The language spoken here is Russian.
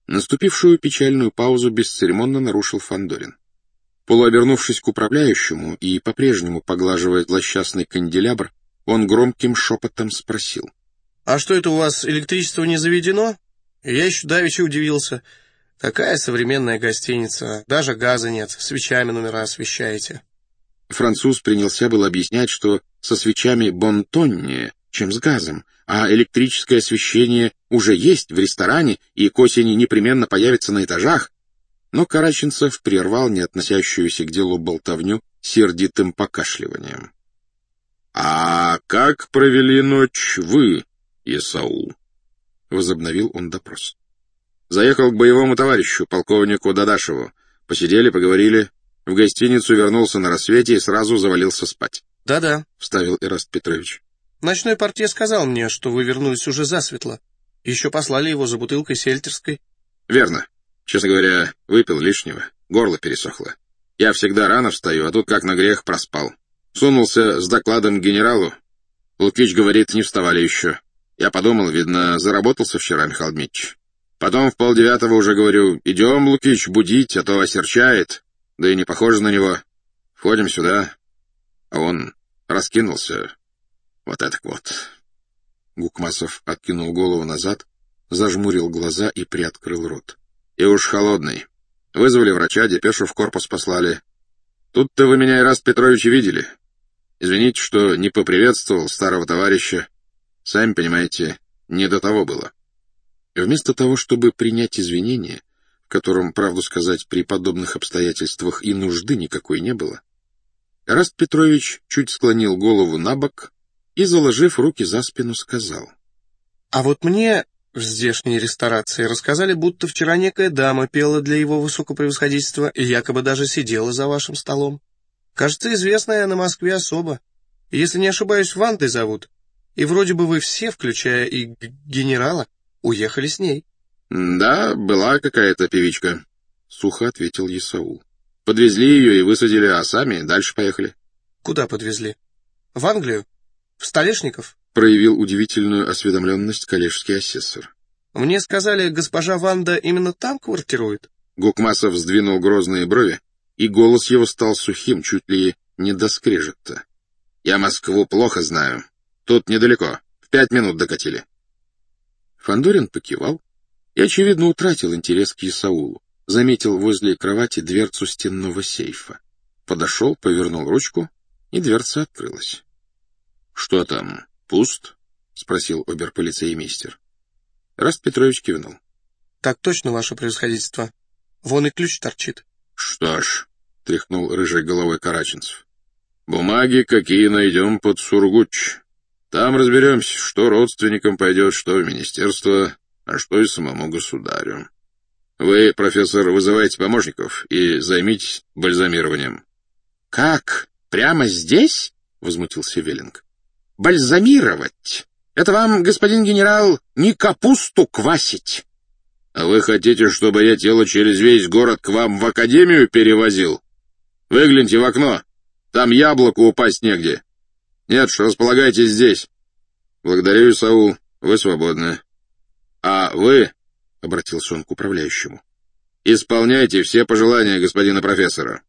Наступившую печальную паузу бесцеремонно нарушил Фандорин. Полуобернувшись к управляющему и по-прежнему поглаживая злосчастный канделябр, он громким шепотом спросил. — А что это у вас, электричество не заведено? Я еще давеча удивился. Такая современная гостиница, даже газа нет, свечами номера освещаете. Француз принялся было объяснять, что со свечами бонтоннее, чем с газом, а электрическое освещение уже есть в ресторане и к осени непременно появится на этажах, но Караченцев прервал не относящуюся к делу болтовню сердитым покашливанием. — А как провели ночь вы, Исаул? — возобновил он допрос. — Заехал к боевому товарищу, полковнику Дадашеву. Посидели, поговорили. В гостиницу вернулся на рассвете и сразу завалился спать. Да-да, — вставил Эраст Петрович. Ночной портье сказал мне, что вы вернулись уже засветло. Еще послали его за бутылкой сельтерской. — Верно. Честно говоря, выпил лишнего. Горло пересохло. Я всегда рано встаю, а тут как на грех проспал. Сунулся с докладом к генералу. Лукич говорит, не вставали еще. Я подумал, видно, заработался вчера, Михаил Дмитриевич. Потом в 8:30 уже говорю, идем, Лукич, будить, а то осерчает. Да и не похоже на него. Входим сюда. А он раскинулся. Вот это вот. Гукмасов откинул голову назад, зажмурил глаза и приоткрыл рот. И уж холодный. Вызвали врача, депешу в корпус послали. Тут-то вы меня, Эраст Петрович, и видели. Извините, что не поприветствовал старого товарища. Сами понимаете, не до того было. Вместо того, чтобы принять извинения, в котором, правду сказать, при подобных обстоятельствах и нужды никакой не было, Эраст Петрович чуть склонил голову набок и, заложив руки за спину, сказал. — А вот мне в здешней ресторации рассказали, будто вчера некая дама пела для его высокопревосходительства и якобы даже сидела за вашим столом. Кажется, известная на Москве особа. Если не ошибаюсь, Вандой зовут. И вроде бы вы все, включая и генерала, уехали с ней. — Да, была какая-то певичка, — сухо ответил Исаул. Подвезли ее и высадили, а сами дальше поехали. — Куда подвезли? В Англию? В Столешников? — проявил удивительную осведомленность коллежский асессор. — Мне сказали, госпожа Ванда именно там квартирует. Гукмасов сдвинул грозные брови, и голос его стал сухим, чуть ли не до скрежета. — Я Москву плохо знаю. Тут недалеко. В 5 минут докатили. Фандорин покивал и, очевидно, утратил интерес к Исаулу. Заметил возле кровати дверцу стенного сейфа. Подошел, повернул ручку, и дверца открылась. — Что там, пуст? — спросил оберполицеймейстер. Эраст Петрович кивнул. — Так точно, ваше превосходительство. Вон и ключ торчит. — Что ж, — тряхнул рыжей головой Караченцев, — бумаги какие найдем под Сургуч. Там разберемся, что родственникам пойдет, что в министерство, а что и самому государю. Вы, профессор, вызывайте помощников и займитесь бальзамированием. — Как? Прямо здесь? — возмутился Веллинг. — Бальзамировать? Это вам, господин генерал, не капусту квасить. — А вы хотите, чтобы я тело через весь город к вам в академию перевозил? Выгляньте в окно. Там яблоку упасть негде. Нет, что располагайтесь здесь. Благодарю, Исаул, вы свободны. А вы, — обратился он к управляющему, — исполняйте все пожелания господина профессора.